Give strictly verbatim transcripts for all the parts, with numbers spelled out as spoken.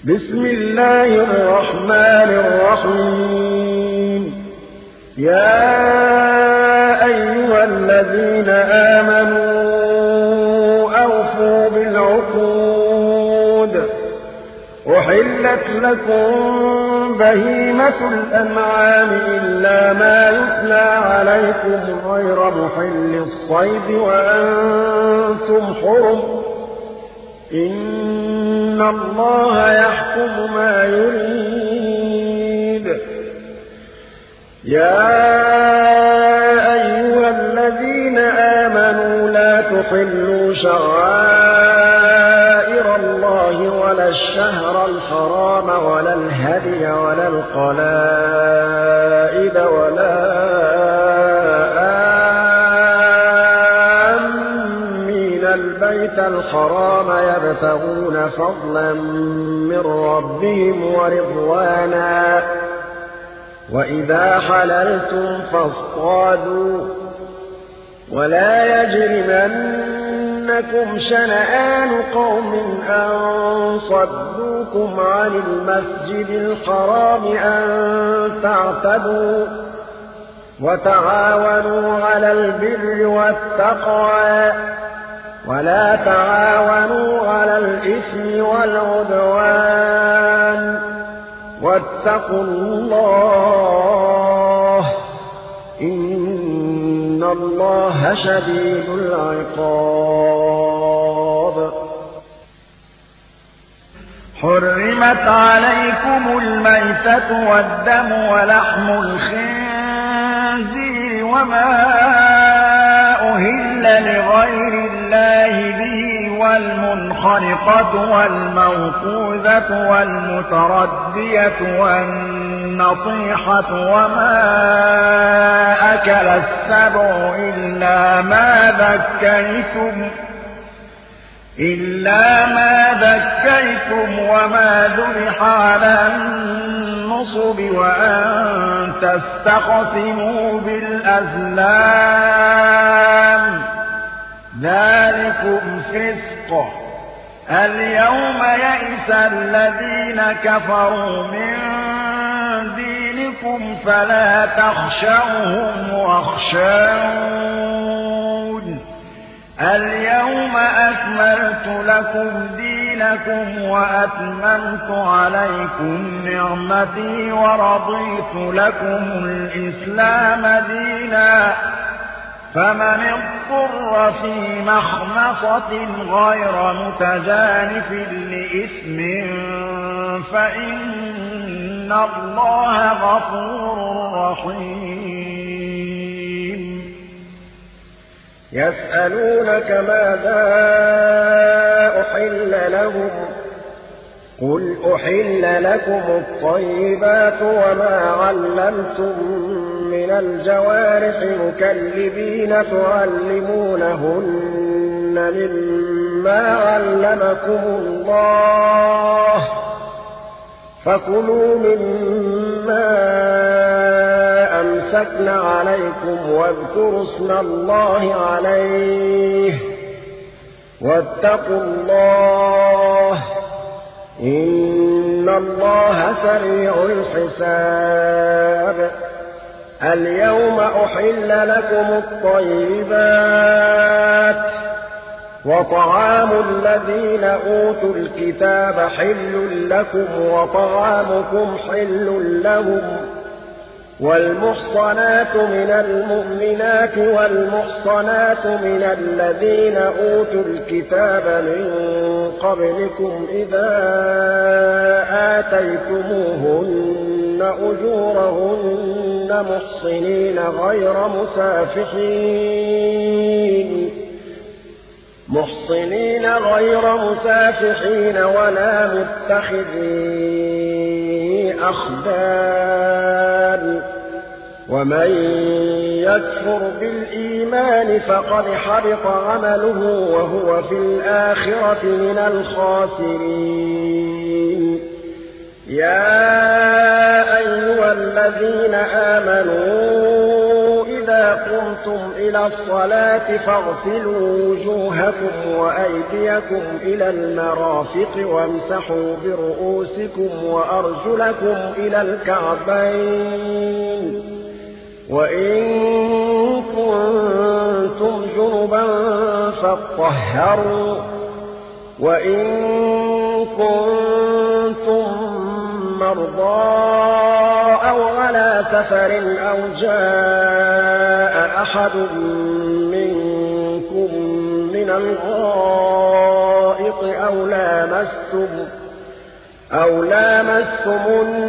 بسم الله الرحمن الرحيم يا أيها الذين آمنوا أوفوا بالعقود أحلت لكم بهيمة الأنعام إلا ما يتلى عليكم غير محل الصيد وأنتم حرم إن الله يحكم ما يريد يا أيها الذين آمنوا لا تحلوا شعائر الله ولا الشهر الحرام ولا الهدي ولا القلائد ولا البيت الحرام يبتغون فضلا من ربهم ورضوانا وإذا حللتم فاصطادوا ولا يجرمنكم شنآن قوم أن صدوكم عن المسجد الحرام أن تعتدوا وتعاونوا على البر والتقوى ولا تعاونوا على الإثم والعدوان واتقوا الله إن الله شديد العقاب حرمت عليكم الميتة والدم ولحم الخنزير وما أهل لغير الله به والمنخنقة والموقوذة والمتردية والنطيحة وما أكل السبع إلا ما ذكيتم إلا ما ذكيتم وما ذبح على النصب وأن تستقسموا بالأزلام ذلكم فسق اليوم يئس الذين كفروا من دينكم فلا تخشوهم واخشون اليوم أكملت لكم دينكم وأتممت عليكم نعمتي ورضيت لكم الإسلام دينا فمن اضطر في مخمصة غير متجانف لإثم فإن الله غفور رحيم يسألونك ماذا أحل لهم قل أحل لكم الطيبات وما علمتم من الجوارح مكلبين تعلمونهن مما علمكم الله فكلوا مما أمسكن عليكم واذكروا اسم الله عليه واتقوا الله إن الله سريع الحساب اليوم أحل لكم الطيبات وطعام الذين أوتوا الكتاب حل لكم وطعامكم حل لهم والمحصنات من المؤمنات والمحصنات من الذين أوتوا الكتاب من قبلكم إذا آتيتموهن أجورهن محصنين غير مسافحين محصنين غير مسافحين ولا متخذي أخدان ومن يكفر بالإيمان فقد حبط عمله وهو في الآخرة من الخاسرين يا أيها الذين آمنوا إذا قمتم إلى الصلاة فاغسلوا وجوهكم وأيديكم إلى المرافق وامسحوا برؤوسكم وأرجلكم إلى الكعبين وإن كنتم جنبا فاطهروا وإن كنتم مرضى أو على سفر أو جاء أحد منكم من الغائط أو لامستم أو لامستم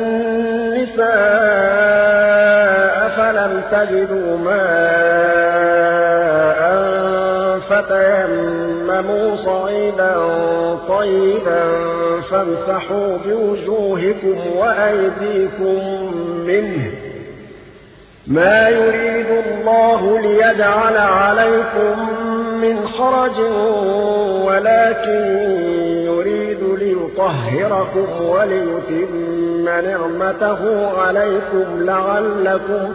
النساء فلم تجدوا ماء فتيمموا صعيدا طيبا فامسحوا بوجوهكم وأيديكم منه ما يريد الله ليجعل عليكم من حرج ولكن يريد ليطهركم وليتم نعمته عليكم لعلكم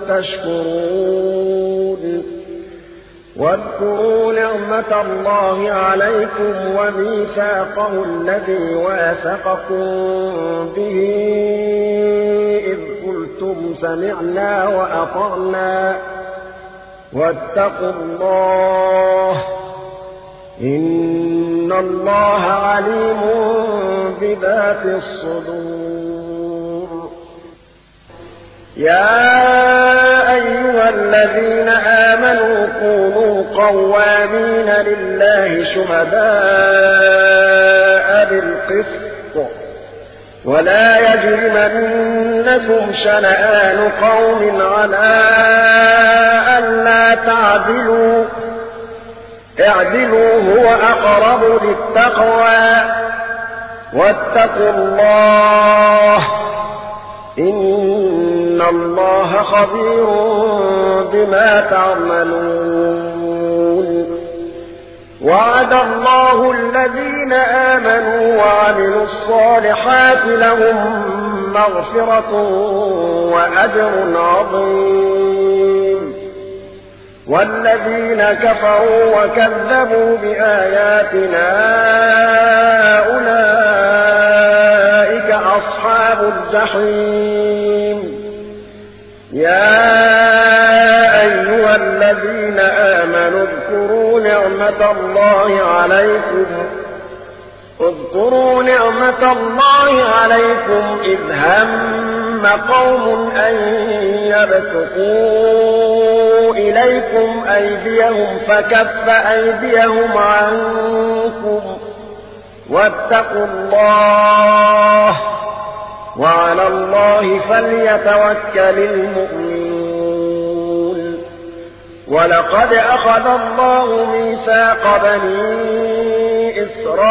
تشكرون واذكروا نعمة الله عليكم وميثاقه الذي واثقكم به إذ قلتم سمعنا وأطعنا واتقوا الله إن الله عليم بذات الصدور يا أيها الذين آمنوا كونوا قوامين لله شهداء بالقسط ولا يجرمنكم شنآن قوم على ألا تعدلوا اعدلوا هو أقرب للتقوى واتقوا الله إن الله خبير بما تعملون وعد الله الذين آمنوا وعملوا الصالحات لهم مغفرة وأجر عظيم والذين كفروا وكذبوا بآياتنا أولئك أصحاب الجحيم يا أيها الذين آمنوا اذكروا نعمة الله عليكم اذكروا نعمة الله عليكم إذ هم قوم أن يبسطوا إليكم أيديهم فكف أيديهم عنكم واتقوا الله وعلى الله فليتوكل المؤمنون ولقد أخذ الله ميثاق بني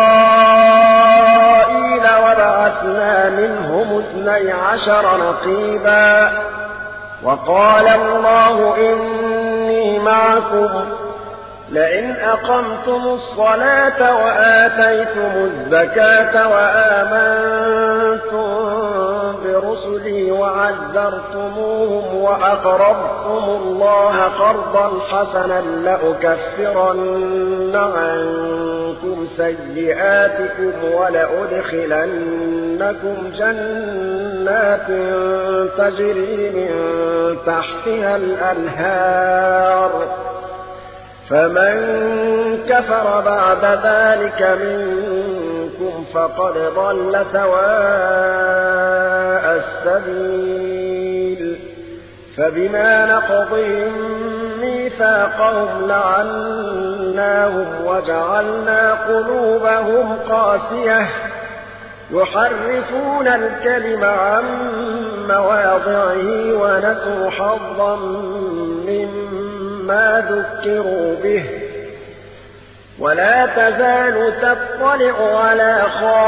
إسرائيل وبعثنا منهم اثني عشر نقيبا وقال الله إني معكم لئن أقمتم الصلاة وآتيتم الزكاة وآمنتم برسلي وعزرتموهم وأقرضتم الله قرضا حسنا لأكفرن عنكم سيئاتكم ولأدخلنكم جنات تجري من تحتها الأنهار فمن كفر بعد ذلك منكم فقد ضل سواء السبيل فبما نقضهم ميثاقهم لعناهم وجعلنا قلوبهم قاسية يحرفون الكلم عن مواضعه ونسوا حظا مما ذكروا به ولا تزال تطلع على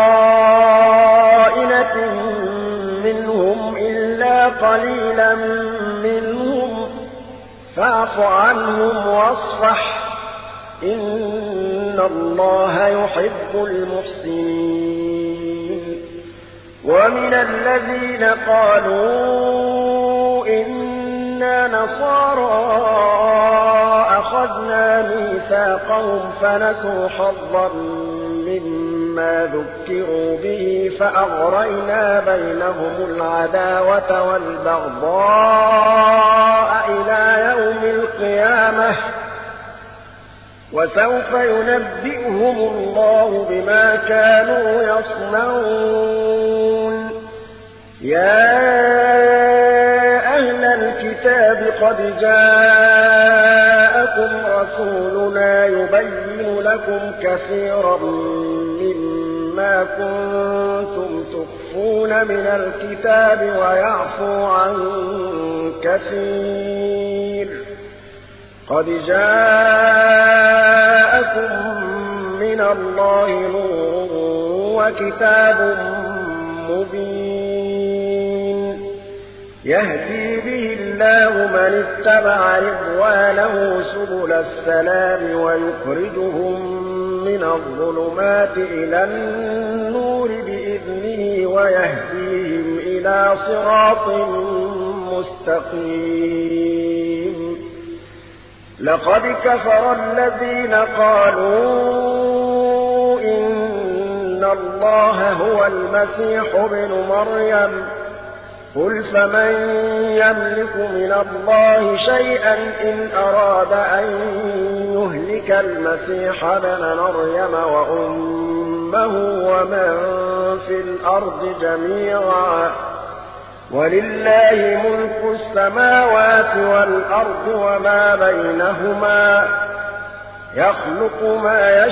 خائنة منهم إلا قليلا منهم فاعف عنهم واصفح إن الله يحب المحسنين ومن الذين قالوا إنا نصارى وأخذنا ميثاقهم فنسوا حظا مما ذكروا به فأغرينا بينهم العداوة والبغضاء إلى يوم القيامة وسوف ينبئهم الله بما كانوا يصنعون. يا أهل الكتاب قد جاءكم رسولنا يبين لكم كثيرا مما كنتم تخفون من الكتاب ويعفو عن كثير. قد جاءكم من الله نور وكتاب مبين يهدي به الله من اتبع رضوانه سبل السلام ويخرجهم من الظلمات إلى النور بإذنه ويهديهم إلى صراط مستقيم. لقد كفر الذين قالوا إن الله هو المسيح ابن مريم قل فمن يملك من الله شيئا إن أراد أن يهلك المسيح ابن مريم وأمه ومن في الأرض جميعا ولله ملك السماوات والأرض وما بينهما يخلق ما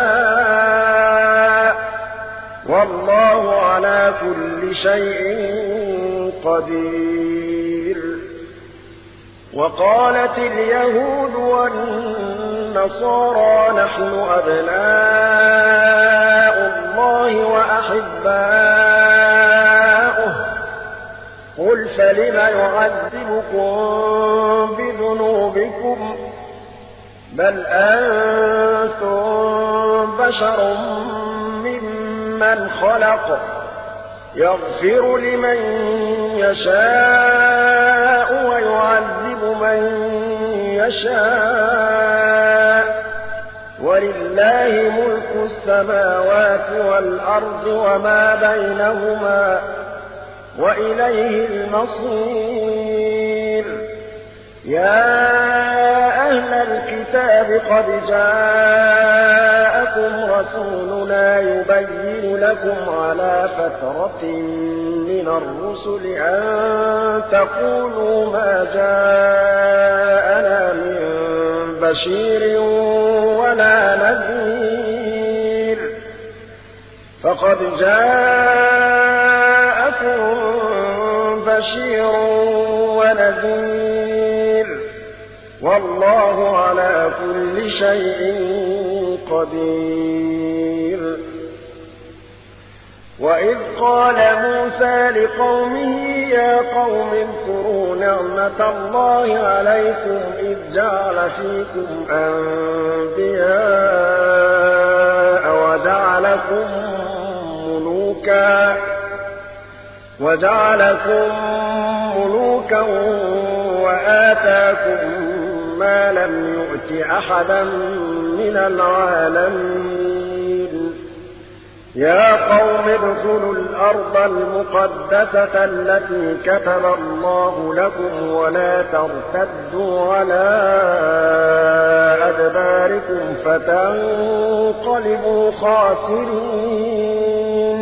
يشاء والله على كل شيء قدير. وقالت اليهود والنصارى نحن أبناء الله وأحباؤه قل فلم يعذبكم بذنوبكم بل أنتم بشر ممن خلق يغفر لمن يشاء ويعذب من يشاء ولله ملك السماوات والأرض وما بينهما وإليه المصير. يا أهل الكتاب قد جاءكم رسولنا يبين لكم على فترة من الرسل أن تقولوا ما جاءنا من بشير ولا نذير فقد جاءكم بشير ونذير والله على كل شيء قدير. وإذ قال موسى لقومه يا قوم اذكروا نعمة الله عليكم إذ جعل فيكم أنبياء وجعلكم ملوكا وجعلكم ملوكا وآتاكم ما لم يؤت أحدا من العالمين. يا قوم ادخلوا الأرض المقدسة التي كتب الله لكم ولا ترتدوا على أدباركم فتنقلبوا خاسرين.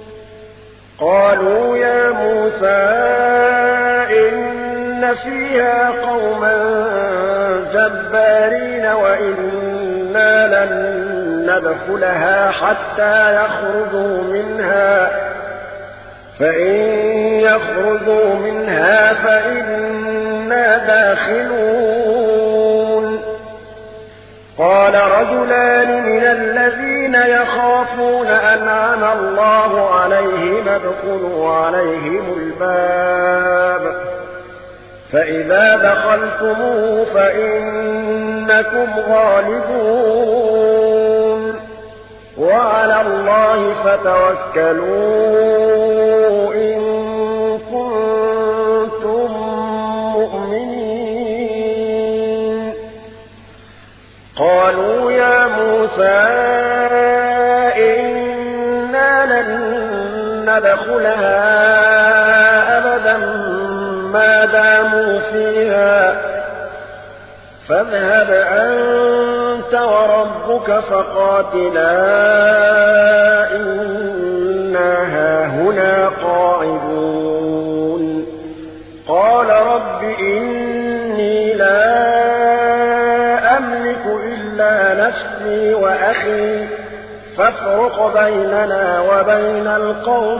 قالوا يا موسى إن فيها قوما جبارين وإنا لن ندخلها حتى يخرجوا منها فإن يخرجوا منها فإنا داخلون. قال رجلان من الذين يخافون أنعم الله عليهم ادخلوا عليهم الباب فإذا دخلتموه فإنكم غالبون وعلى الله فتوكلوا إن كنتم مؤمنين. موسى إنا لن ندخلها أبدا ما داموا فيها فاذهب أنت وربك فقاتلا إنا هاهنا قاعدون قال رب إني لا أملك إلا نفسي وأخي فافرق بيننا وبين القوم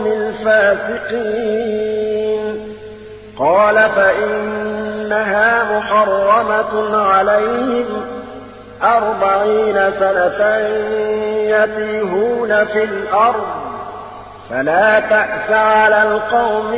الفاسقين قال فإنها محرمة عليهم أربعين سنة يتيهون في الأرض فلا تأس على القوم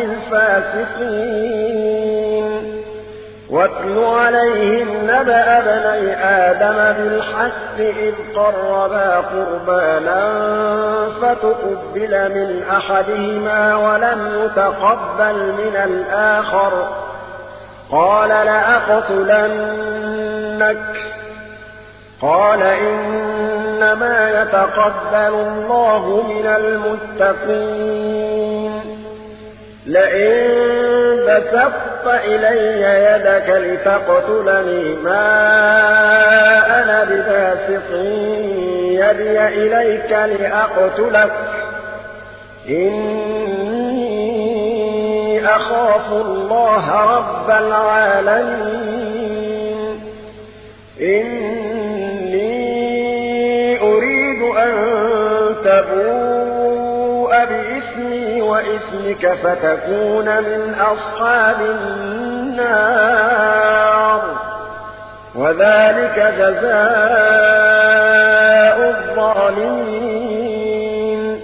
الفاسقين واتل عليهم نبأ ابني آدم بالحق إذ قربا قربانا فتقبل من أحدهما ولم يتقبل من الآخر قال لأقتلنك قال إنما يتقبل الله من المتقين لئن بسطت إلي يدك لتقتلني ما أنا بباسط يدي إليك لأقتلك إني أخاف الله رب العالمين إني أريد أن تبوء بإسمي وإسمك فتكون من أصحاب النار وذلك جزاء الظالمين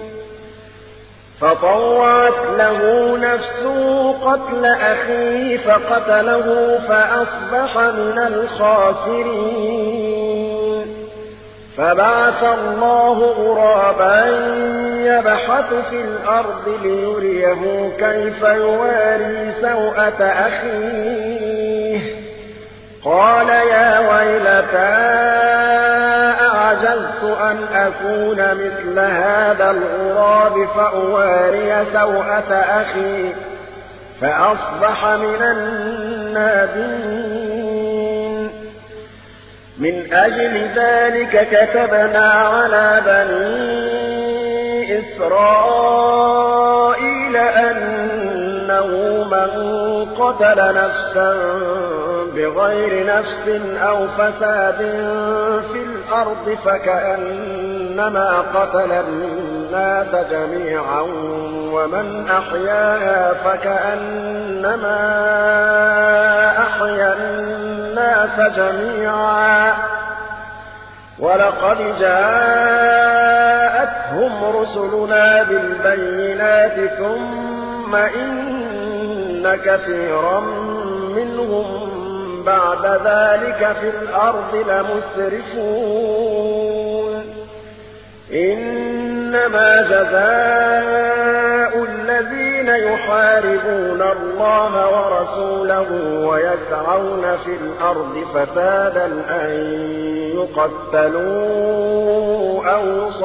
فطوعت له نفسه قتل أخيه فقتله فأصبح من الخاسرين فبعث الله غرابا يبحث في الأرض ليريه كيف يواري سوءة أخيه قال يا ويلتى أعجزت أن أكون مثل هذا الغراب فأواري سوءة أخي فأصبح من النادمين من أجل ذلك كتبنا على بني إسرائيل أنه من قتل نفسا بغير نفس أو فساد في الأرض فكأنما قتل الناس جميعا ومن أحياها فكأنما أحيا الناس جميعا ولقد جاءتهم رسلنا بالبينات ثم إن كثيرا منهم بعد ذلك في الأرض لمسرفون إنما جزاء الذين يحاربون الله ورسوله ويسعون في الأرض فسادا أن يقتلوا أو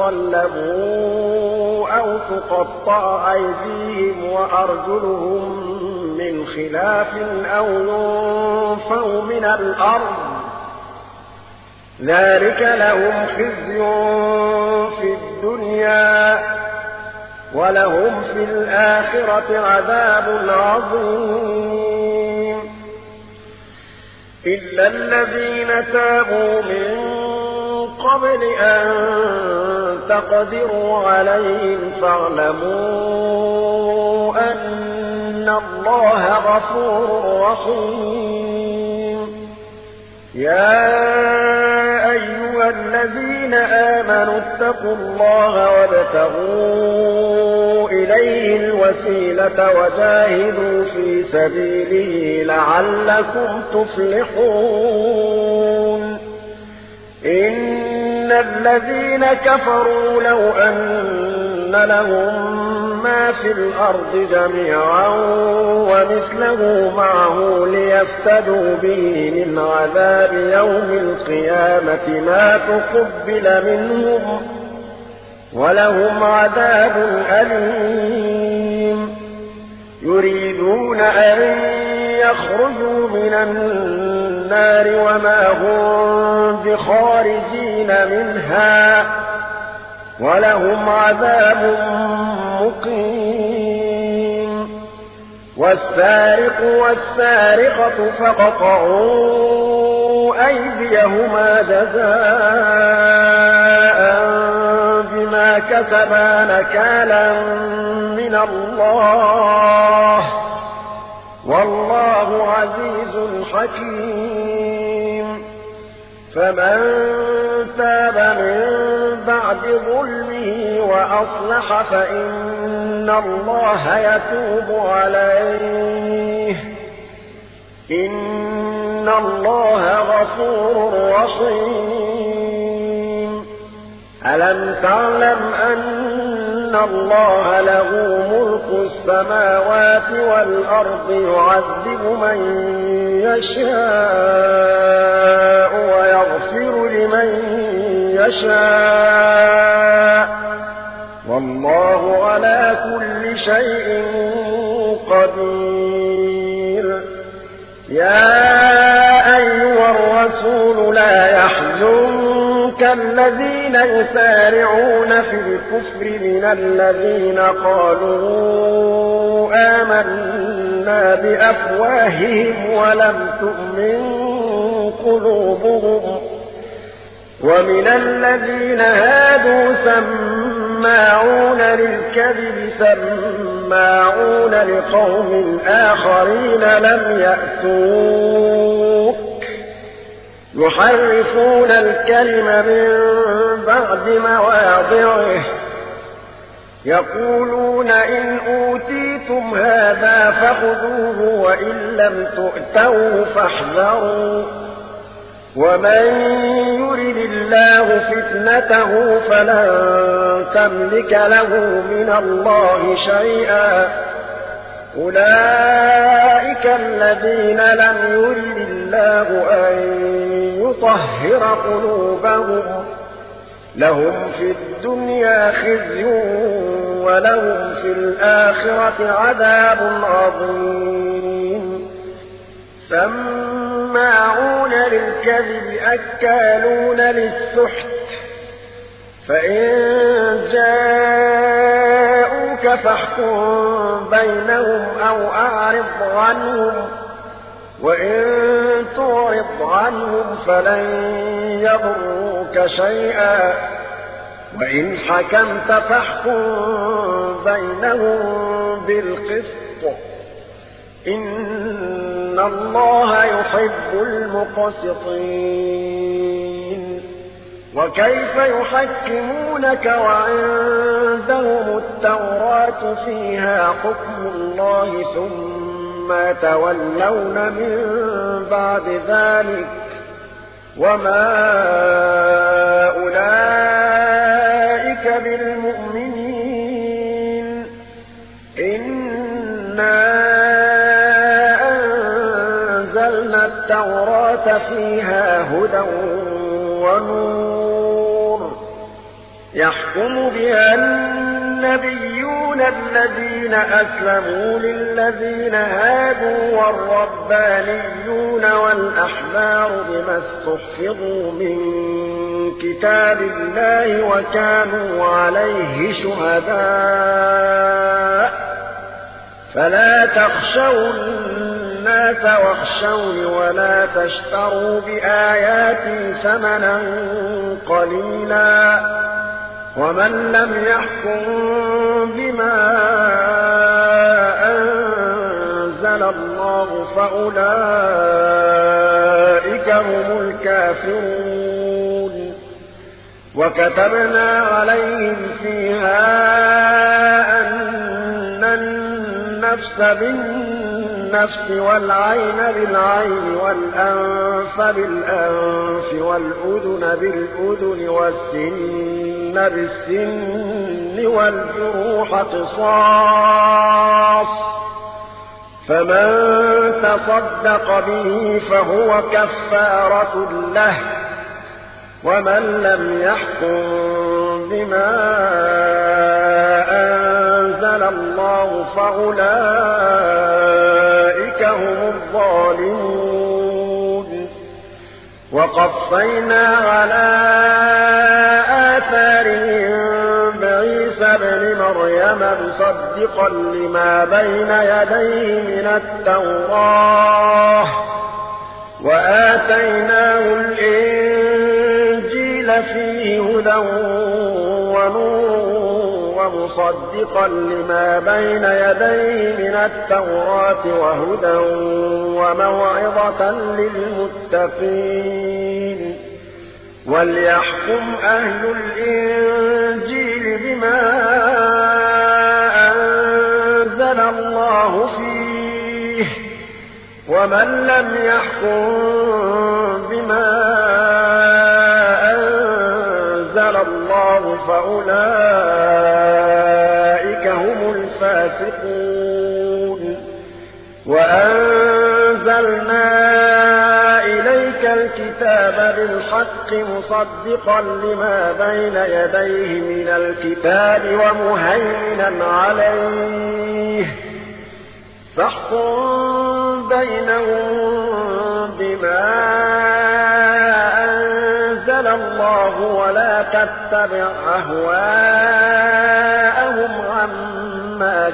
يصلبوا أو تقطع أيديهم وأرجلهم من خلاف أو ينفوا من الأرض ذلك لهم خزي في الدنيا ولهم في الآخرة عذاب عظيم إلا الذين تابوا من قبل أن تقدروا عليهم فاعلموا أن الله غفور رحيم يا أيها الذين آمنوا اتقوا الله وابتغوا إليه الوسيلة وجاهدوا في سبيله لعلكم تفلحون إن الذين كفروا لو أن لهم ما في الأرض جميعا ومثله معه ليفتدوا به من عذاب يوم القيامة ما تقبل منهم ولهم عذاب أليم يريدون أن يخرجوا من النار وما هم بخارجين منها ولهم عذاب مقيم والسارق والسارقة فاقطعوا أيديهما جزاء بما كسبا نكالا من الله والله عزيز حكيم فمن تاب من بعد ظلمه وأصلح فإن الله يتوب عليه إن الله غفور رحيم ألم تعلم أن الله له ملك السماوات والأرض يعذب من يشاء ويغفر لمن يشاء والله على كل شيء قدير يا أيها الرسول لا يحزنك الذين يسارعون في الكفر من الذين قالوا آمنا بأفواههم ولم تؤمن قلوبهم ومن الذين هادوا سماعون للكذب سماعون لقوم آخرين لم يأتوك يحرفون الكلم من بعد مواضعه يقولون إن أوتيتم هذا فخذوه وإن لم تؤتوه فاحذروا ومن يرد الله فتنته فلن تملك له من الله شيئا أولئك الذين لم يرد الله أن يطهر قلوبهم لهم في الدنيا خزي ولهم في الآخرة عذاب عظيم سماعون للكذب أكالون للسحت فإن جاءوك فاحكم بينهم أو أعرض عنهم وإن تعرض عنهم فلن يضروك شيئا وإن حكمت فاحكم بينهم بالقسط إن الله يحب المقسطين وكيف يحكمونك وعندهم التوراة فيها حكم الله ثم تولون من بعد ذلك وما أولئك بالمؤمنين إنا أنزلنا التوراة فيها هدى ونور يحكم بها النبيون الذين أسلموا للذين هادوا والربانيون والأحبار بما استحفظوا من كتاب الله وكانوا عليه شهداء فلا تخشوا الناس واخشوني ولا تشتروا بآياتي ثمنا قليلا ومن لم يحكم بما أنزل الله فأولئك هم الكافرون وكتبنا عليهم فيها أن النفس بالنفس بالنفس والعين بالعين والأنف بالأنف والأذن بالأذن والسن بالسن والجروح قصاص فمن تصدق به فهو كفارة له ومن لم يحكم بما أنزل الله فأولئك هم الظالمون وقفينا على آثارهم بعيسى ابن مريم مصدقا لما بين يديه من التوراة وآتيناه الإنجيل فيه هدى ونور ومصدقا لما بين يديه من التوراة وهدى وموعظة للمتقين وليحكم أهل الإنجيل بما أنزل الله فيه ومن لم يحكم بما أنزل الله فأولئك هم الفاسقون وأنزلنا إليك الكتاب بالحق مصدقا لما بين يديه من الكتاب ومهيمنا عليه فاحكم بينهم بما أنزل الله ولا تتبع أهواءهم عما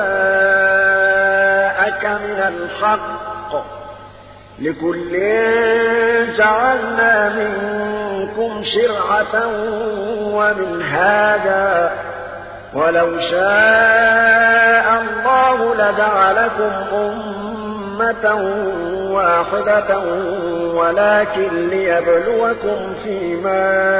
جاءك من الحق لكل جعلنا منكم شرعة ومنهاجا ولو شاء الله لجعلكم أمة واحدة ولكن ليبلوكم فيما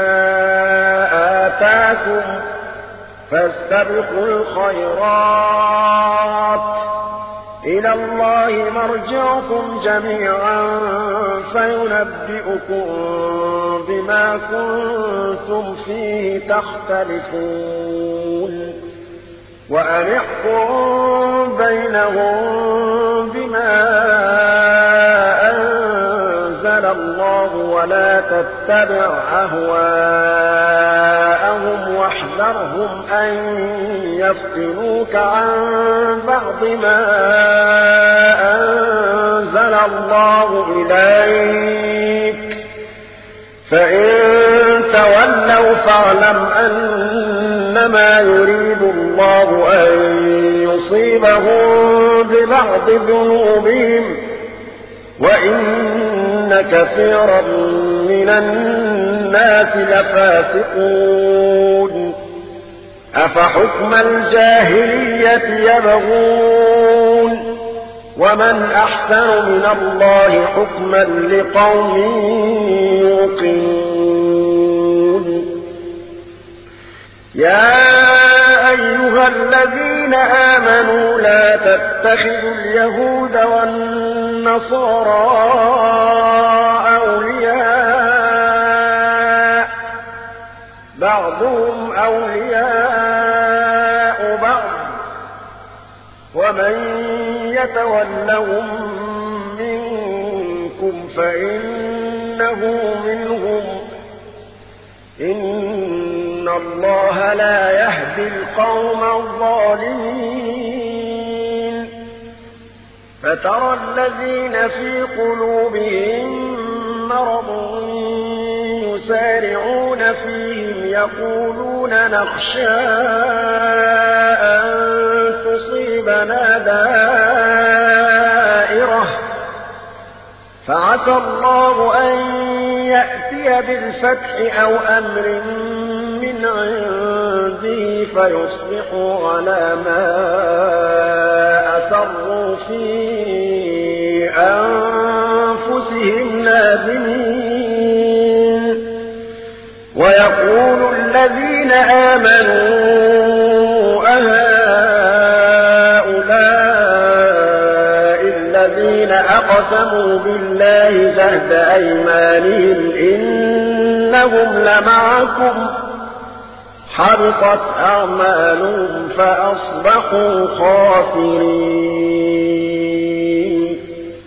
آتاكم فاستبقوا الخيرات إلى الله مرجعكم جميعا فينبئكم بما كنتم فيه تختلفون وأن احكم بينهم بما أنزل الله ولا تتبع أهواءهم واحذرهم أن يفتنوك عن بعض ما أنزل الله إليك فإن تولوا فاعلم أنما يريد الله أن يصيبهم ببعض ذنوبهم وإن كثيرا من الناس لفاسقون أفحكم الجاهلية يبغون ومن أحسن من الله حكما لقوم يوقنون يا أيها الذين آمنوا لا تتخذوا اليهود والنصارى أولياء بعضهم أولياء بعض ومن يتولهم منكم فإنه منهم إن الله لا يهدي القوم الظالمين فترى الذين في قلوبهم مرض يسارعون فيهم يقولون نخشى أن تصيبنا دائرة فعسى الله أن يأتي بالفتح أو أمر من عنده فيصبحوا على ما أسروا في أنفسهم نادمين ويقول الذين آمنوا أهؤلاء أقسموا بالله جهد أيمانهم إنهم لمعكم حبطت أعمالهم فأصبحوا خاسرين.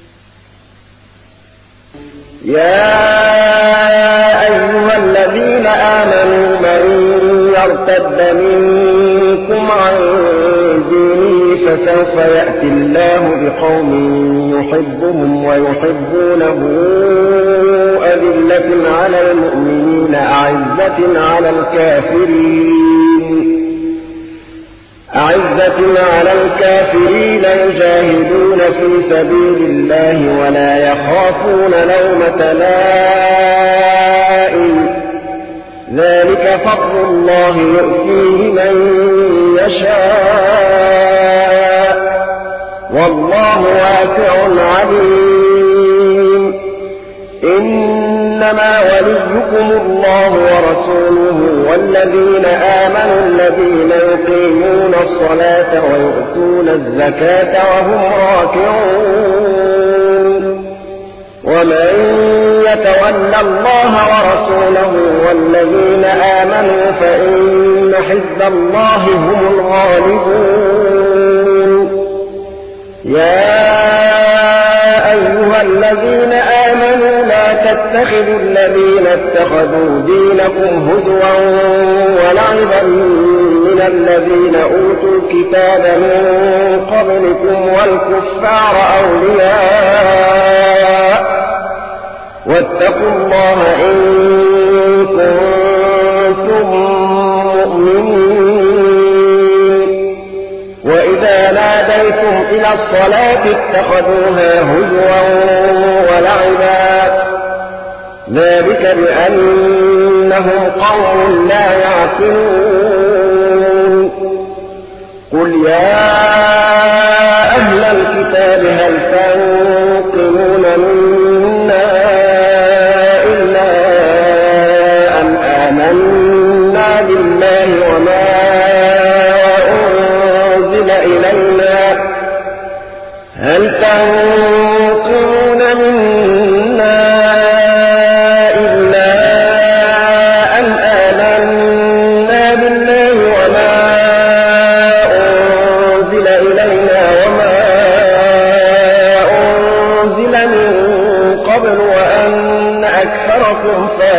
يا أيها الذين آمنوا من يرتد منكم عن دينه فسوف يأتي الله بقوم يحبهم ويحبونه أذلة على المؤمنين أعزة على الكافرين أعزة على الكافرين يجاهدون في سبيل الله ولا يخافون لومة لائم ذلك فضل الله يؤتيه من يشاء والله واسع عليم. إنما وليكم الله ورسوله والذين آمنوا الذين يقيمون الصلاة ويؤتون الزكاة وهم راكعون ومن يتول الله ورسوله والذين آمنوا فإن حزب الله هم الغالبون. يا أيها الذين آمنوا لا تتخذوا الذين اتخذوا دينكم هزوا ولعبا من الذين أوتوا الكتاب من قبلكم والكفار أولياء واتقوا الله إن كنتم مؤمنين. وإذا ناديتم إلى الصلاة اتخذوها هزوا ولعبا ذلك بأنهم قوم لا يعقلون. قل يا أهل الكتاب هل تنقمون منا إلا أن آمنا بالله وما أنزل إلينا هل تنقمون منا إلا أن آمنا بالله وما أنزل إلينا وما أنزل من قبل وأن أكثركم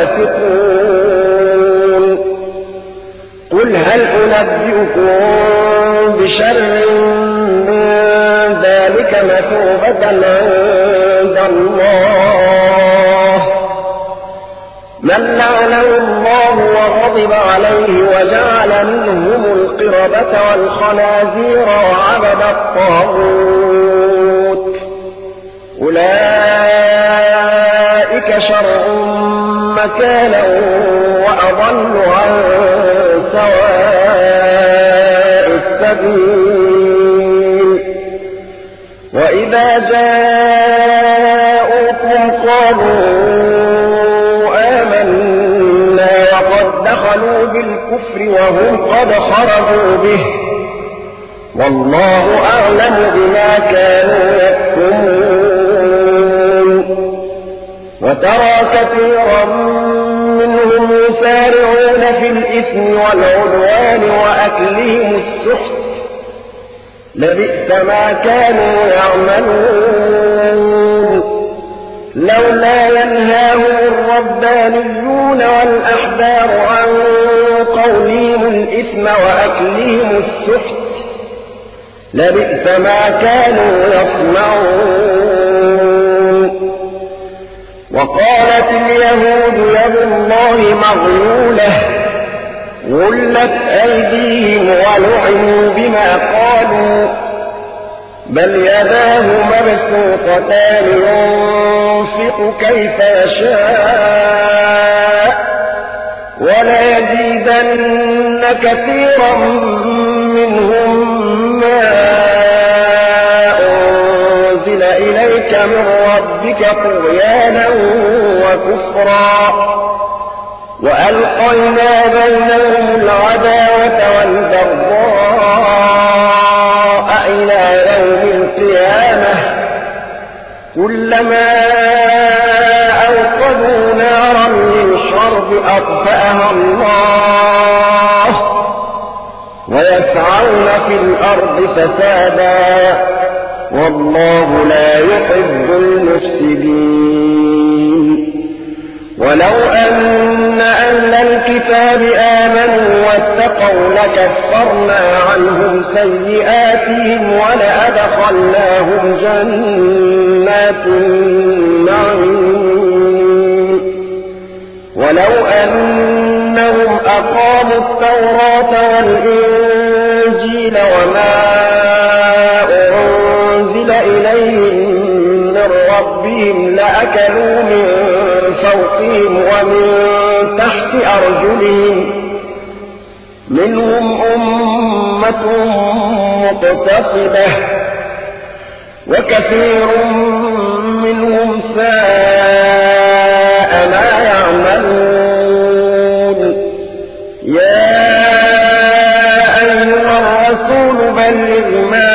فاسقون. قل هل أنبئكم بشر من ذلك مثوبة عند الله من لعنه الله وغضب عليه وجعل منهم القردة والخنازير وعبد الطاغوت أولئك شر مكانا وأضل عن سواء السبيل. وإذا جاءوكم قالوا آمنا وقد دخلوا بالكفر وهم قد خرجوا به والله أعلم بما كانوا يكتمون. وترى كثيرا منهم يسارعون في الإثم والعدوان وأكلهم السحت لبئس ما كانوا يعملون. لولا ينهاهم الربانيون والأحبار عن قولهم الإثم وأكلهم السحت لبئس ما كانوا يصنعون. وقالت اليهود يد الله مغلولة غلت أيديهم ولعنوا بما قالوا بل يداه مبسوطتان ينفق كيف يشاء وليزيدن كثيرا منهم ما أنزل إليك من ربك طغيانا وكفرا وألقينا بينهم العداوة والبغضاء إلى يوم القيامة كلما أوقدوا نارا للحرب أطفأها الله ويسعون في الأرض فسادا والله لا يحب المفسدين ولو أن أهل الكتاب آمنوا واتقوا لكفرنا عنهم سيئاتهم ولأدخلناهم جنات النعيم ولو أنهم أقاموا التوراة والإنجيل وما أنزل إليهم من ربهم لأكلوا من فوقهم ومن تحت أرجلهم منهم أمة مقتصدة وكثير منهم ساء ما يعملون يا أيها الرسول بلغ ما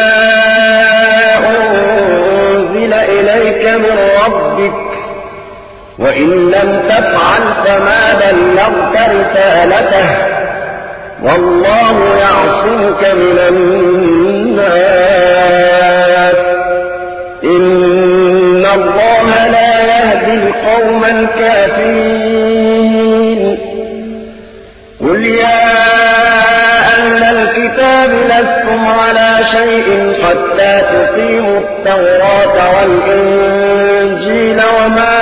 أنزل إليك من ربك وإن لم تفعل فما بلغت رسالته والله يعصمك من الناس إن الله لا يهدي القوم الكافرين قل يا أهل الكتاب لستم على شيء حتى تقيموا التوراة والإنجيل وما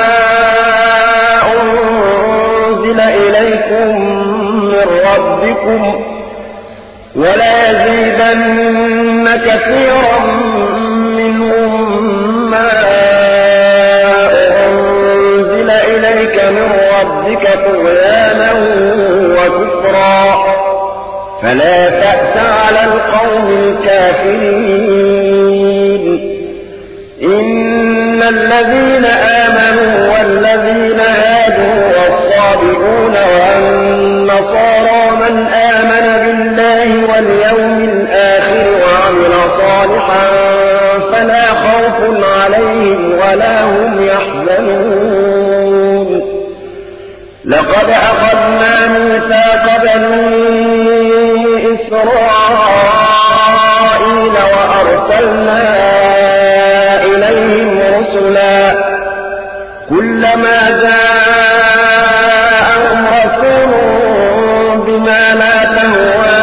أنزل إليكم من ربكم ولا يزيدن كثيرا منهم ما أنزل إليك من ربك طغيانا وكفرا فلا تأس على القوم الكافرين إن الذين آمنوا والذين هادوا والصابئون والنصارى من آمن بالله واليوم الآخر وعمل صالحا فلا خوف عليهم ولا هم يحزنون لقد أخذنا ميثاق بني إسرائيل وأرسلنا إليهم رسلا كلما جاءهم رسول بما لا تهوى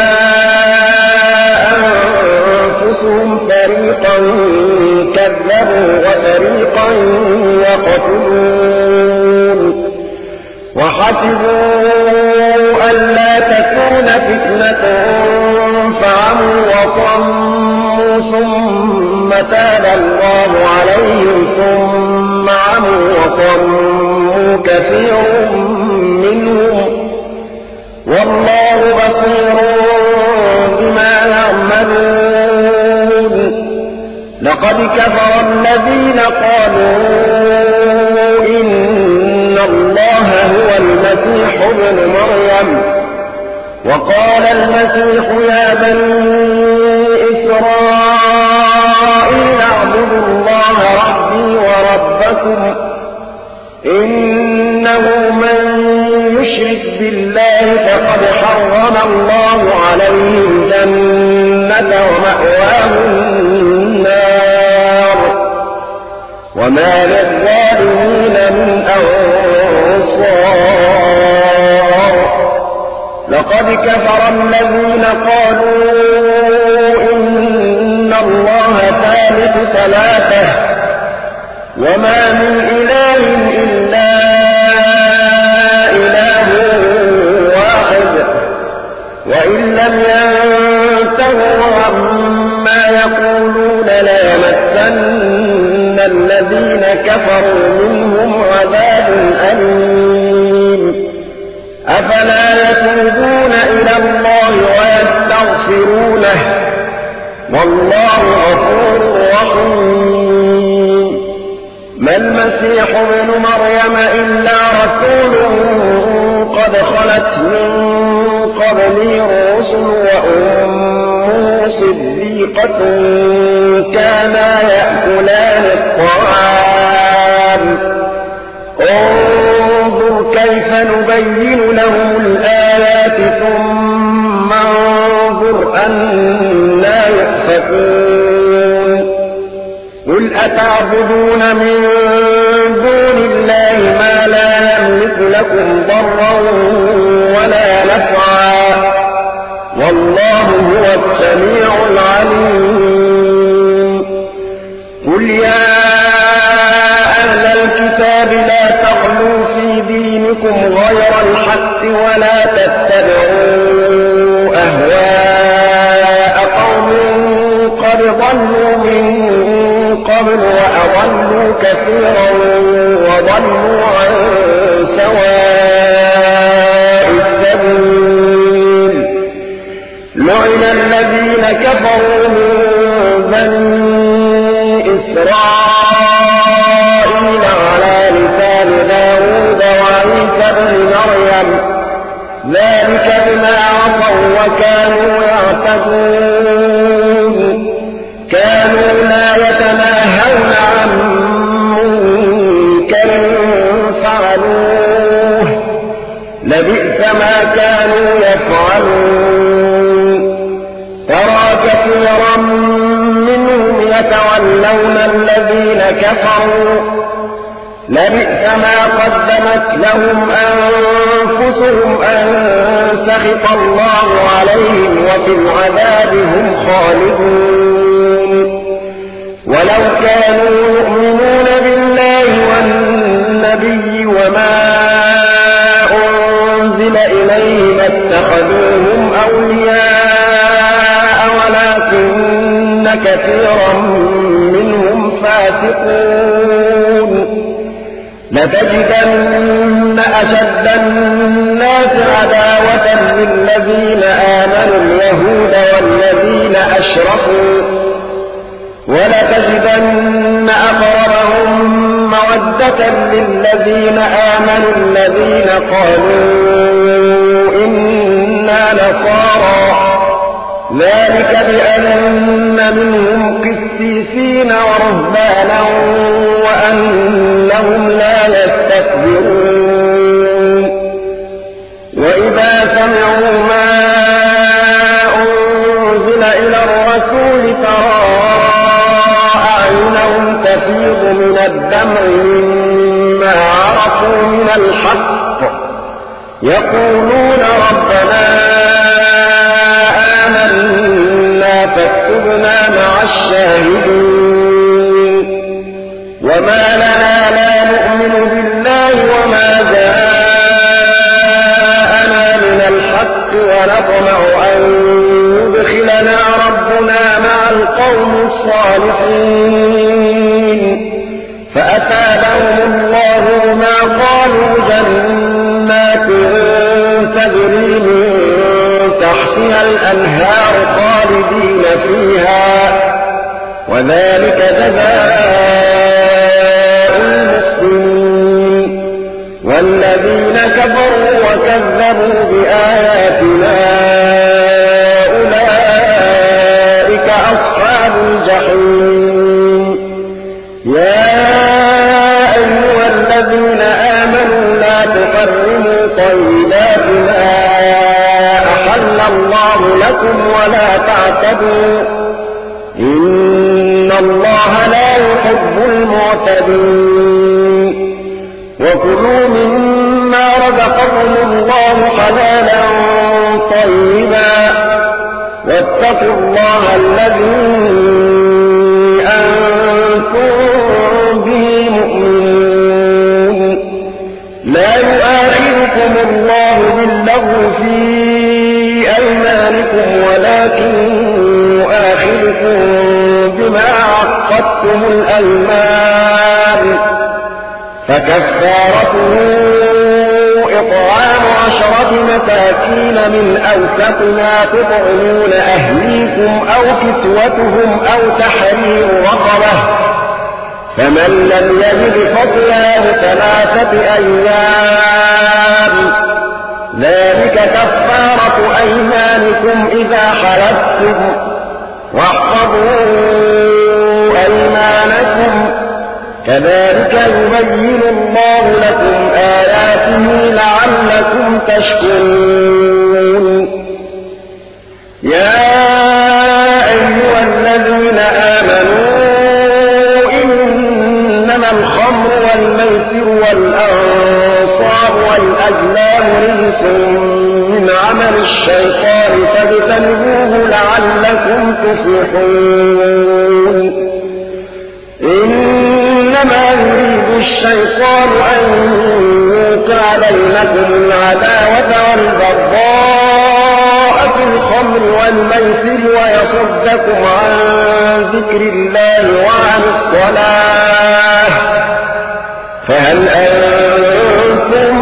أنفسهم فريقا كذبوا وفريقا يقتلون وحسبوا ألا تكون فتنة فعموا وصموا ثم تاب الله عليهم ثم عموا وصموا كثير منهم والله بصير بما يعملون لقد كفر الذين قالوا إن الله هو المسيح ابن مريم وقال المسيح يا بني إسرائيل اعبدوا الله ربي وربكم إنه من يشرك بالله فقد حرم الله عليه الجنة ومأواه النار وما للظالمين من أنصار لقد كفر الذين قالوا إن الله ثالث ثلاثة وما من إله إلا إله واحد وإن لم ينتهوا عما يقولون ليمسن الذين كفروا منهم عذاب أليم أفلا يتوبون إلى الله ويستغفرونه والله غفور رحيم ما المسيح ابن مريم إلا رسول قد خلت من قبله الرسل وأمه صديقة كانا يأكلان الطعام كيف نبين لهم الآيات ثم انظر أنا يؤفكون قل أتعبدون من دون الله ما لا يملك لكم ضرا ولا نفعا والله هو السميع العليم قل يا أهل الكتاب لا تغلوا في دينكم غير الحق ولا تتبعوا أهواء قوم قد ضلوا من قبل وأضلوا كثيرا وضلوا عن سواء السبيل لعن الذين كفروا من بني إسرائيل على لسان داود وعيسى بن مريم ذلك بما عصوا وكانوا يعتدون كانوا لا يتناهون عن منكر فعلوه لبئس ما كانوا يفعلون ترى كثيرا منهم يتولون الذين كفروا لبئس ما قدمت لهم أنفسهم أن سخط الله عليهم وفي العذاب هم خالدون ولو كانوا يؤمنون بالله والنبي وما أنزل إليه ما اتخذوهم أولياء ولكن كثيرا منهم فاسقون لتجدن أشد الناس عداوة للذين آمنوا اليهود والذين أشركوا ولتجدن أقربهم مودة للذين آمنوا الذين قالوا إنا نصارى ذلك بأن منهم قسيسين ورهبانا وأنهم لا يستكبرون وإذا سمعوا ما أنزل إلى الرسول ترى أعينهم تفيض من الدمع مما عرفوا من الحق يقولون ربنا آمنا فاكتبنا مع الشاهدين وما لنا لا نؤمن بالله وما جاءنا من الحق ونطمع أن يدخلنا ربنا مع القوم الصالحين فأثابهم الله ما قالوا جنات تجري من تحتها الأنهار خالدين فيها وذلك جزاء المحسنين والذين كفروا وكذبوا بآياتنا أولئك أصحاب الجحيم يا أيها الذين آمنوا لا تحرموا طيبات ما أحل الله لكم ولا تعتدوا إن الله لا يحب المعتدين وكلوا مما رزقكم الله حلالا طيبا واتقوا الله الذي أنتم به مؤمنون لا يؤاخذكم الله باللغو في أيمانكم ولكن يؤاخذكم بما عقدتم الأيمان فكفارته إطعام عشرة مساكين من أوسط ما تطعمون أهليكم أو كسوتهم أو تحرير رقبة فمن لم يجد فصيام ثلاثة أيام ذلك كفارة أيمانكم إذا حلفتم واحفظوا أيمانكم كذلك يبين الله لكم آياته لعلكم تشكرون يا أيها الذين آمنوا إنما الخمر والميسر والأنصاب والأزلام رجس من عمل الشيطان فاجتنبوه لعلكم تفلحون إنما يريد الشيطان أن يوقع بينكم العداوة والبغضاء في الخمر والميسر ويصدكم عن ذكر الله وعن الصلاة فهل أنتم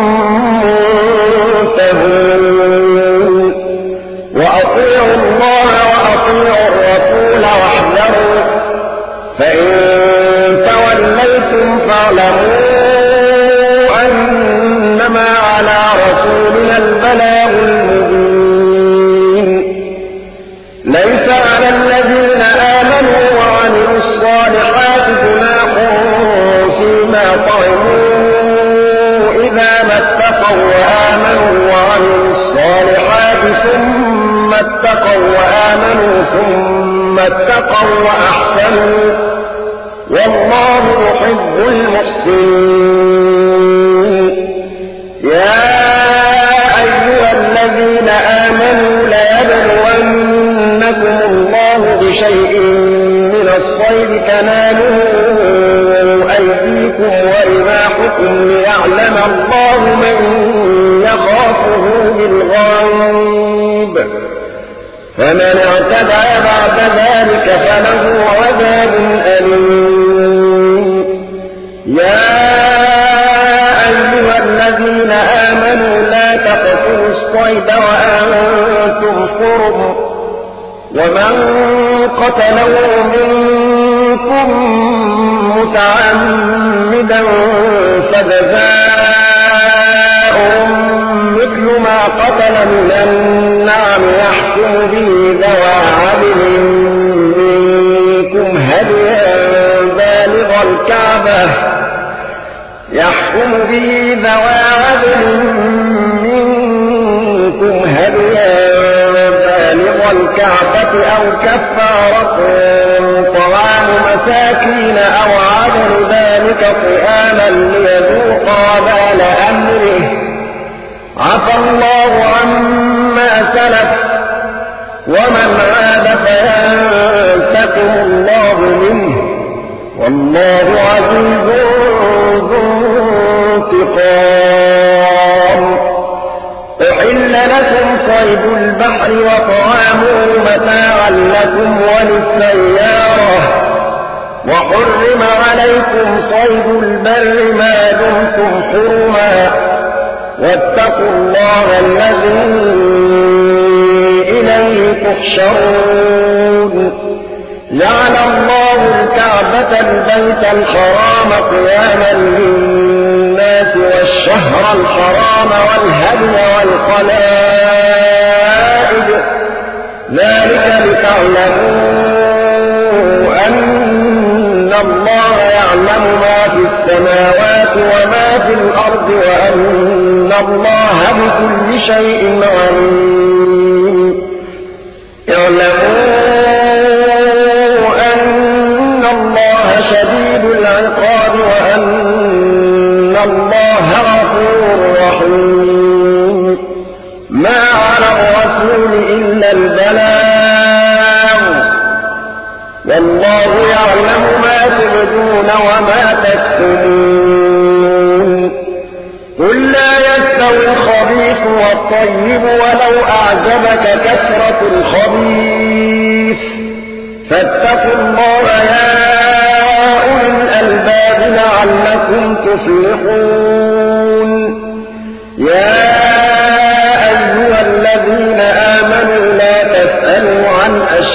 منتهون وأطيعوا الله وأطيعوا الرسول واحذروا فإن توليتم فاعلموا أنما على رسولنا البلاغ المبين ليس على الذين آمنوا وعملوا الصالحات جناح فيما طعموا إذا ما اتقوا وآمنوا وعملوا الصالحات ثم اتقوا وآمنوا ثم اتقوا وأحسنوا والله يحب المحسنين يا أيها الذين آمنوا ليبلونكم الله بشيء من الصيد تناله أيديكم ورماحكم ليعلم الله من يخافه بالغيب فمن اعتدى بعد ذلك فله عذاب أليم يا أيها الذين آمنوا لا تقتلوا الصيد وأنتم حرم ومن قتله منكم متعمدا فجزاء مثل ما قتل من النعم يحكم به ذوى عدل منكم هديا بالغ الكعبة يحكم به ذوى عدل منكم هديا بالغ الكعبة أو كفارة طعام مساكين أو عدل ذلك صياما ليذوقا وبال أمره عفى الله عما سلف ومن عاد فينتقم الله منه والله عزيز ذو انتقام أحل لكم صيد البحر وطعامه متاعا لكم وللسيارة وحرم عليكم صيد البر ما دمتم حرما واتقوا الله الذي إليه تحشرون جعل الله الكعبة البيت الحرام قياما للناس والشهر الحرام والهدي والقلائد ذلك لتعلموا أن الله يعلم ما في السماوات وما في الأرض وأن الله بكل شيء عليم اعلموا أن الله شديد العقاب وأن الله غفور رحيم ما على الرسول إلا البلاغ والله يعلم ما تبدون وما تكتمون قل لا يستوي الخبيث والطيب ولو أعجبك كثرة الخبيث فاتقوا الله يا أولي الألباب لعلكم تفلحون يا أيها الذين آمنوا لا تسألوا عن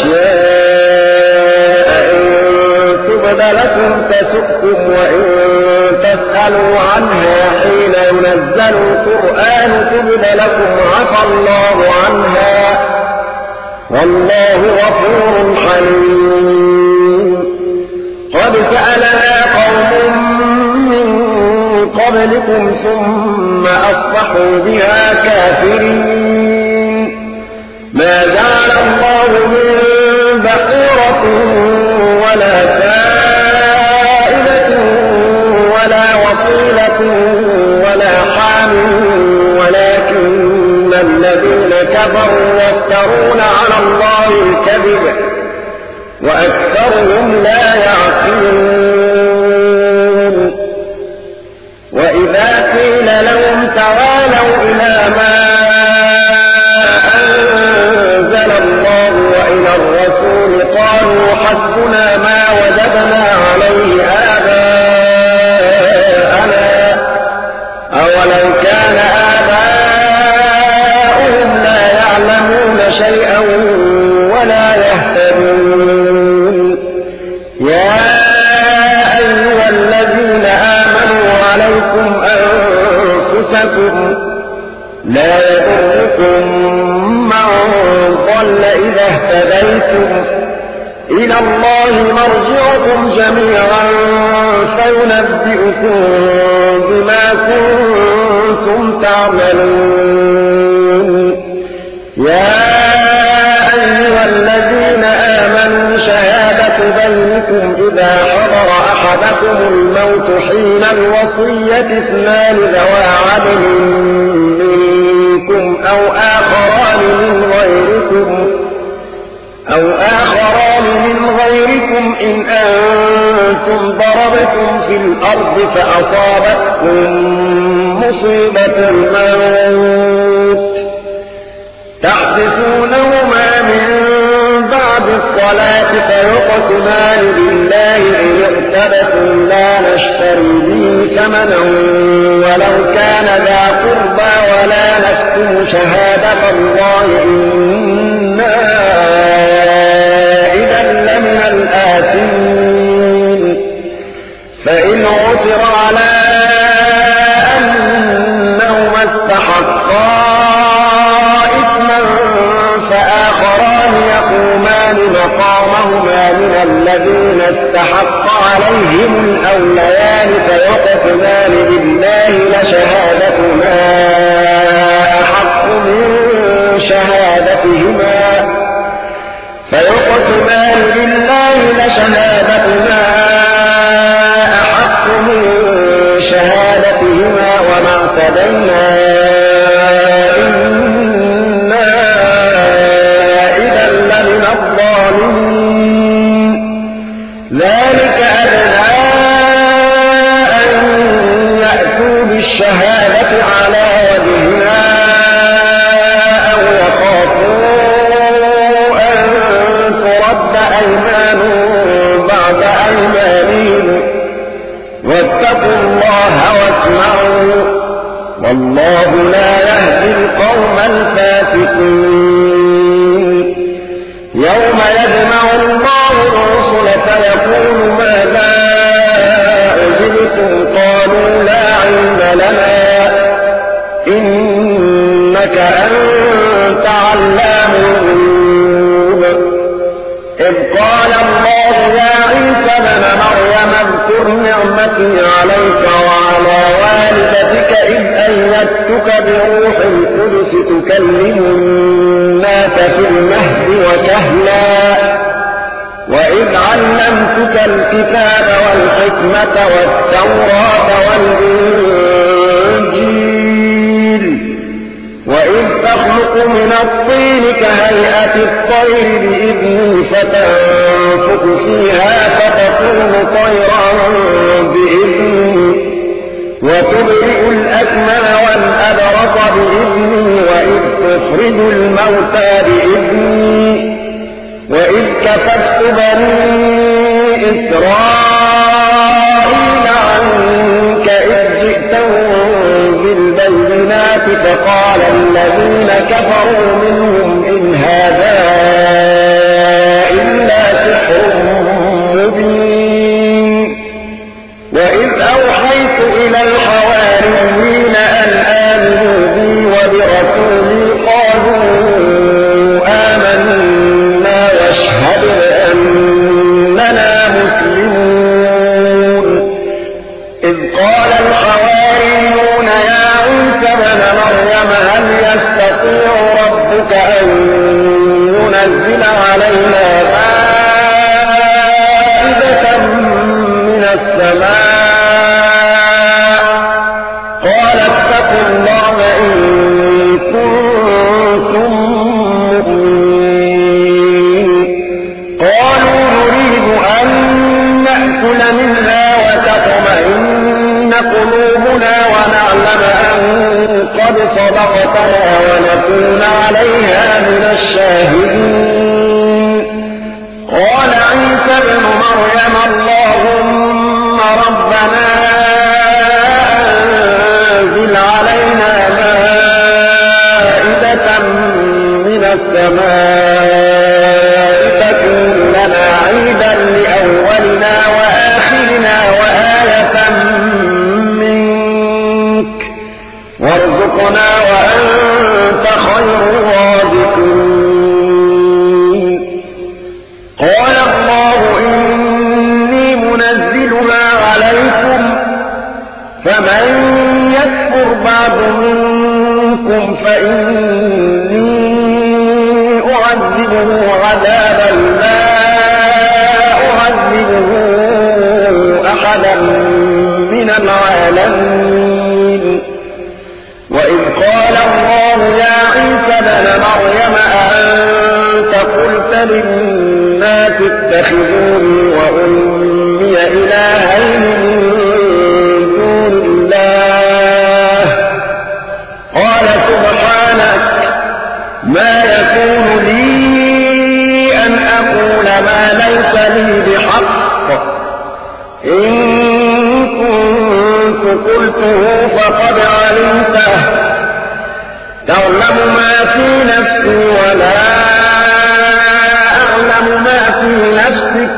أشياء إن تبد لكم تسؤكم وإن تسألوا عنها حين ينزل القرآن تبد لكم عفى الله عنها والله غفور حليم قد سألنا قوم قبلكم ثم أصبحوا بها كافرين ما جعل الله من بحيرة ولا سائلة ولا وصيلة ولا حام ولكن الذين كفروا يفترون على الله الكذب وأكثرهم لا يعقلون وإذا قيل لهم تعالوا إلى ما أنزل الله وإلى الرسول قالوا حسبنا ما وجدنا عليه آباءنا أولو كان آباؤهم لا يعلمون شيئا ولا يهتدون يا أيها الذين آمنوا عليكم أنفسكم لا يضركم من ضل إذا اهتديتم إلى الله مرجعكم جميعا فينبئكم بما كنتم تعملون يا أيها الذين آمنوا شهادة بينكم إذا حضر أحدكم الموت حين الوصية اثنان ذوى عدل منكم أو آخران من غيركم أو آخران من غيركم إن أنتم ضربتم في الأرض فأصابتكم مصيبة الموت تحبسونهما من بعد الصلاة فيقسمان بالله إن ارتبتم لا نشتري به ثمنا ولو كان ذا قربى ولا نكتم شهادة الله إنا إذا لمن الآثمين فإن عثر على أنهما استحقا إثما فآخران يقومان مقامهما من الذين استحق عليهم الأوليان فيقسمان بالله لشهادتنا أحق من شهادتهما فيقسمان بالله لشهادتنا أحق من شهادتهما وما اعتدينا إنا إذا لمن الظالمين ذلك أدنى أن يأتوا بالشهادة على وجهها أو يخافوا أن ترد أيمان بعد أيمانهم واتقوا الله واسمعوا والله لا يهدي القوم الفاسقين يوم يجمع الله الرسل فيقول ماذا أجبتم قالوا لا علم لنا إنك أنت علام الغيوب إذ قال الله يا عيسى ابن مريم اذكر نعمتي عليك وعلى والدتك إذ أيدتك بروح القدس تكلم الناس في المهد وكهلا وإذ علمتك الكتاب والحكمة والتوراة والإنجيل وإذ تخلق من الطين كهيئة الطير بإذني فتنفخ فيها فتكون طيرا بإذني وتبرئ الأكمل والأبرص بإذني وإذ تخرج الموتى بإذني وإذ كففت بني إسرائيل عنك إذ جئتهم بالبينات فقال الذين كفروا منهم إن هذا إلا سحر مبين وإذ أوحيت إلى الحواريين أن آمنوا بي وبرسولي قالوا آمنا واشهد بأننا مسلمون إذ قال الحواريون نأكل منها وتطمئن قلوبنا ونعلم أن قد صدقتنا ونكون عليها من الشاهدين. قال عيسى ابن مريم اللهم ربنا أنزل علينا مائدة من السماء تكون لنا عيدا لأولنا وآخرنا وآية منك وارزقنا وأنت خير الرازقين. قال الله إني منزلها عليكم فمن يكفر بعد منكم فإني أعذبه عذابا لا أعذبه أحدا من العالمين. وإذ قال الله يا عيسى ابن مريم أأنت قلت للناس اتخذوني وأمي إلهين من دون الله قال سبحانك ما يكون لي أن أقول ما ليس لي بحق إن كنت قلته فقد علمته تعلم ما في نفسي ولا أعلم ما في نفسك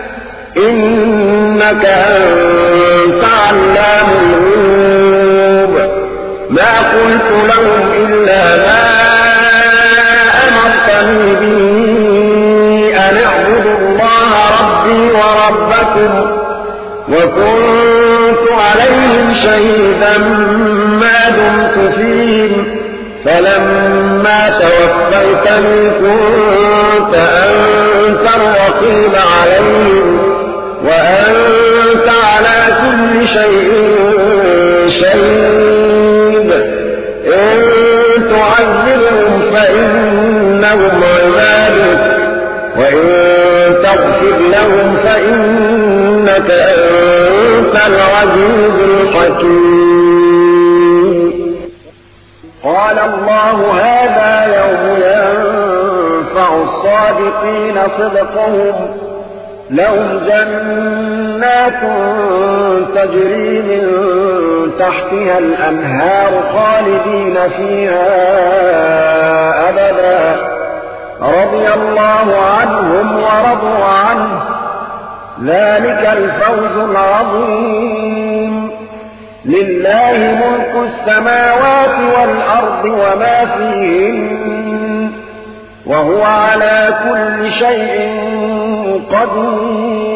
إنك أنت علام الغيوب. ما قلت لهم إلا ما أمرتني به أن اعبدوا الله ربي وربكم وكنت عليهم شهيدا ما دمت فيهم فلما توفيتني كنت أنت الرقيب عليهم وأنت على كل شيء شهيد. إن تعذبهم فإنهم عبادك وإن تغفر لهم فإنك أنت العزيز الحكيم. قال الله هذا يوم ينفع الصادقين صدقهم لهم جنات تجري من تحتها الأنهار خالدين فيها أبدا رضي الله عنهم ورضوا عنه ذلك الفوز العظيم. لله ملك السماوات والأرض وما فيهن وهو على كل شيء قدير.